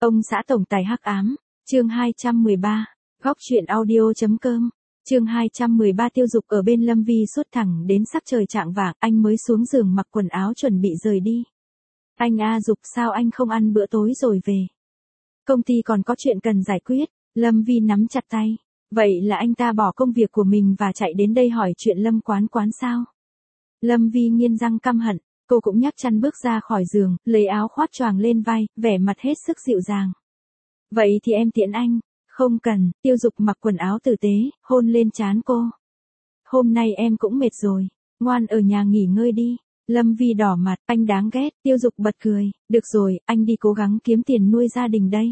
Ông xã tổng tài hắc ám, chương 213, góc truyện audio.com, chương 213 Tiêu Dục ở bên Lâm Vi suốt thẳng đến sắc trời chạng vạng, anh mới xuống giường mặc quần áo chuẩn bị rời đi. Anh A Dục, sao anh không ăn bữa tối rồi về? Công ty còn có chuyện cần giải quyết. Lâm Vi nắm chặt tay. Vậy là anh ta bỏ công việc của mình và chạy đến đây hỏi chuyện Lâm Quán Quán sao? Lâm Vi nghiến răng căm hận, cô cũng nhấc chân bước ra khỏi giường, lấy áo khoác choàng lên vai, vẻ mặt hết sức dịu dàng. Vậy thì em tiễn anh. Không cần. Tiêu Dục mặc quần áo tử tế, hôn lên trán cô. Hôm nay em cũng mệt rồi, ngoan ở nhà nghỉ ngơi đi. Lâm Vi đỏ mặt, anh đáng ghét. Tiêu Dục bật cười, được rồi, anh đi cố gắng kiếm tiền nuôi gia đình đây.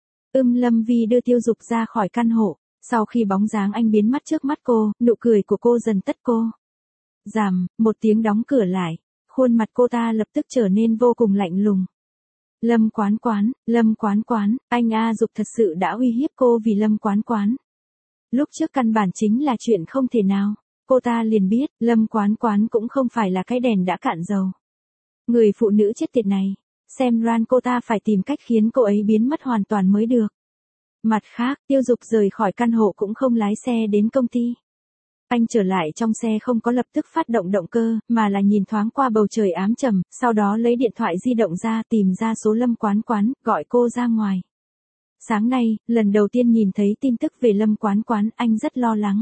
Lâm Vi đưa Tiêu Dục ra khỏi căn hộ, sau khi bóng dáng anh biến mất trước mắt cô, nụ cười của cô dần tắt cô. Ràm, một tiếng đóng cửa lại, khuôn mặt cô ta lập tức trở nên vô cùng lạnh lùng. Lâm Quán Quán, anh A Dục thật sự đã uy hiếp cô vì Lâm Quán Quán. Lúc trước căn bản chính là chuyện không thể nào, cô ta liền biết, Lâm Quán Quán cũng không phải là cái đèn đã cạn dầu. Người phụ nữ chết tiệt này, xem ra cô ta phải tìm cách khiến cô ấy biến mất hoàn toàn mới được. Mặt khác, Tiêu Dục rời khỏi căn hộ cũng không lái xe đến công ty. Anh trở lại trong xe không có lập tức phát động động cơ, mà là nhìn thoáng qua bầu trời ám trầm, sau đó lấy điện thoại di động ra tìm ra số Lâm Quán Quán, gọi cô ra ngoài. Sáng nay, lần đầu tiên nhìn thấy tin tức về Lâm Quán Quán, anh rất lo lắng.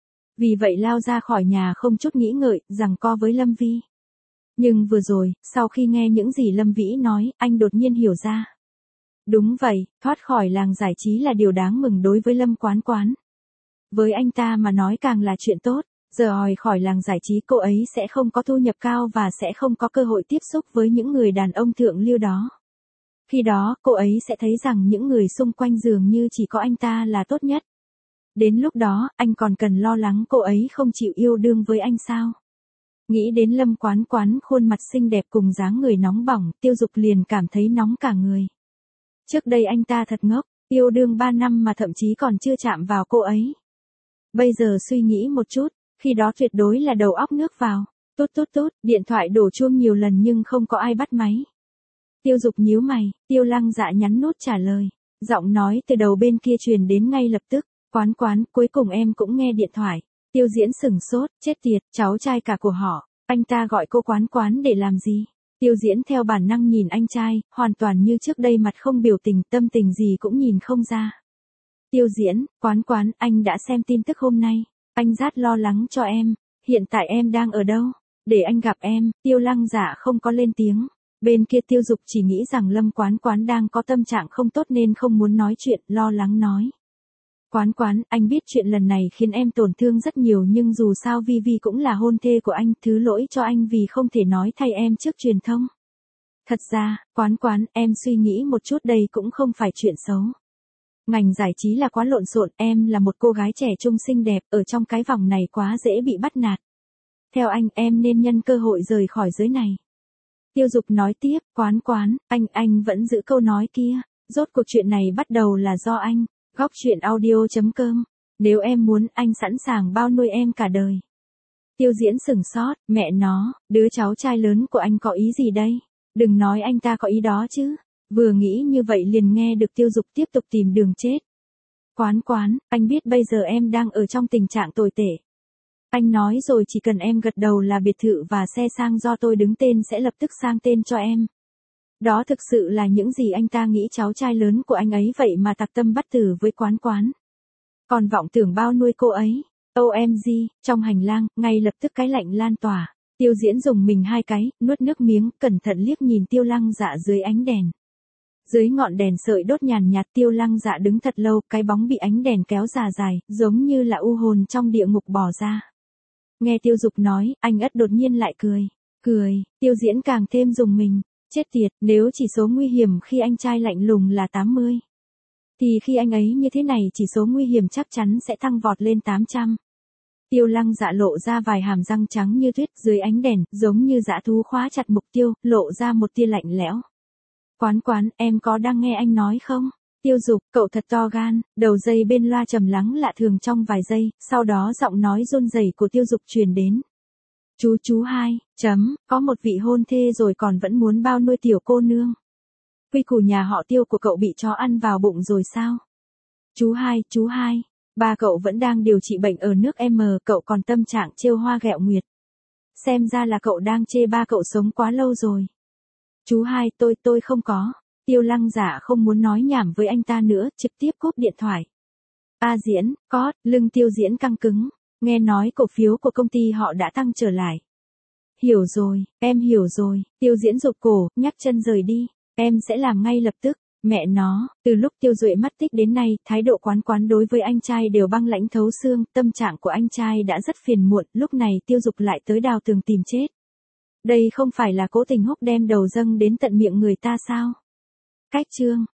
Vì vậy lao ra khỏi nhà không chút nghĩ ngợi, giằng co với Lâm Vi. Nhưng vừa rồi, sau khi nghe những gì Lâm Vĩ nói, anh đột nhiên hiểu ra. Đúng vậy, thoát khỏi làng giải trí là điều đáng mừng đối với Lâm Quán Quán. Với anh ta mà nói càng là chuyện tốt, rời khỏi làng giải trí cô ấy sẽ không có thu nhập cao và sẽ không có cơ hội tiếp xúc với những người đàn ông thượng lưu đó. Khi đó, cô ấy sẽ thấy rằng những người xung quanh dường như chỉ có anh ta là tốt nhất. Đến lúc đó, anh còn cần lo lắng cô ấy không chịu yêu đương với anh sao? Nghĩ đến Lâm Quán Quán khuôn mặt xinh đẹp cùng dáng người nóng bỏng, Tiêu Dục liền cảm thấy nóng cả người. Trước đây anh ta thật ngốc, yêu đương 3 năm mà thậm chí còn chưa chạm vào cô ấy. Bây giờ suy nghĩ một chút, khi đó tuyệt đối là đầu óc nước vào. Tút, điện thoại đổ chuông nhiều lần nhưng không có ai bắt máy. Tiêu Dục nhíu mày, Tiêu Lăng Dạ nhắn nút trả lời. Giọng nói từ đầu bên kia truyền đến ngay lập tức. Quán Quán, cuối cùng em cũng nghe điện thoại. Tiêu Diễn sửng sốt, chết tiệt, cháu trai cả của họ. Anh ta gọi cô Quán Quán để làm gì? Tiêu Diễn theo bản năng nhìn anh trai, hoàn toàn như trước đây mặt không biểu tình, tâm tình gì cũng nhìn không ra. Tiêu Diễn, Quán Quán, anh đã xem tin tức hôm nay. Anh rất lo lắng cho em. Hiện tại em đang ở đâu? Để anh gặp em. Tiêu Lăng Dạ không có lên tiếng. Bên kia Tiêu Dục chỉ nghĩ rằng Lâm Quán Quán đang có tâm trạng không tốt nên không muốn nói chuyện, lo lắng nói. Quán Quán, anh biết chuyện lần này khiến em tổn thương rất nhiều nhưng dù sao Vi Vi cũng là hôn thê của anh, thứ lỗi cho anh vì không thể nói thay em trước truyền thông. Thật ra, Quán Quán, em suy nghĩ một chút đây cũng không phải chuyện xấu. Ngành giải trí là quá lộn xộn, em là một cô gái trẻ trung xinh đẹp, ở trong cái vòng này quá dễ bị bắt nạt. Theo anh, em nên nhân cơ hội rời khỏi giới này. Tiêu Dục nói tiếp, Quán Quán, anh vẫn giữ câu nói kia, rốt cuộc chuyện này bắt đầu là do anh. Góc truyện audio.com, nếu em muốn, anh sẵn sàng bao nuôi em cả đời. Tiêu Diễn sửng sốt, mẹ nó, đứa cháu trai lớn của anh có ý gì đây? Đừng nói anh ta có ý đó chứ. Vừa nghĩ như vậy liền nghe được Tiêu Dục tiếp tục tìm đường chết. Quán Quán, anh biết bây giờ em đang ở trong tình trạng tồi tệ. Anh nói rồi chỉ cần em gật đầu là biệt thự và xe sang do tôi đứng tên sẽ lập tức sang tên cho em. Đó thực sự là những gì anh ta nghĩ cháu trai lớn của anh ấy vậy mà tặc tâm bắt tử với Quán Quán. Còn vọng tưởng bao nuôi cô ấy. OMG, trong hành lang, ngay lập tức cái lạnh lan tỏa. Tiêu Diễn dùng mình 2 cái, nuốt nước miếng, cẩn thận liếc nhìn Tiêu Lăng Dạ dưới ánh đèn. Dưới ngọn đèn sợi đốt nhàn nhạt Tiêu Lăng Dạ đứng thật lâu, cái bóng bị ánh đèn kéo dài, giống như là u hồn trong địa ngục bò ra. Nghe Tiêu Dục nói, anh ất đột nhiên lại cười. Tiêu Diễn càng thêm rùng mình. Chết tiệt, nếu chỉ số nguy hiểm khi anh trai lạnh lùng là 80. Thì khi anh ấy như thế này chỉ số nguy hiểm chắc chắn sẽ thăng vọt lên 800. Tiêu Lăng Dạ lộ ra vài hàm răng trắng như tuyết dưới ánh đèn, giống như dã thú khóa chặt mục tiêu, lộ ra một tia lạnh lẽo. Quán Quán, em có đang nghe anh nói không? Tiêu Dục, cậu thật to gan, đầu dây bên loa trầm lắng lạ thường trong vài giây, sau đó giọng nói run rẩy của Tiêu Dục truyền đến. Chú hai, có một vị hôn thê rồi còn vẫn muốn bao nuôi tiểu cô nương. Quy củ nhà họ Tiêu của cậu bị chó ăn vào bụng rồi sao? Chú hai, ba cậu vẫn đang điều trị bệnh ở nước M, cậu còn tâm trạng trêu hoa ghẹo nguyệt. Xem ra là cậu đang chê ba cậu sống quá lâu rồi. Chú hai, tôi không có. Tiêu Lăng Giả không muốn nói nhảm với anh ta nữa, trực tiếp cúp điện thoại. Diễn, lưng Tiêu Diễn căng cứng. Nghe nói cổ phiếu của công ty họ đã tăng trở lại. Hiểu rồi, em hiểu rồi. Tiêu Diễn rụt cổ, nhấc chân rời đi. Em sẽ làm ngay lập tức. Mẹ nó, từ lúc Tiêu Duệ mất tích đến nay, thái độ quán đối với anh trai đều băng lãnh thấu xương, tâm trạng của anh trai đã rất phiền muộn, lúc này Tiêu Dục lại tới đào tường tìm chết. Đây không phải là cố tình húc đem đầu dâng đến tận miệng người ta sao? Cách chương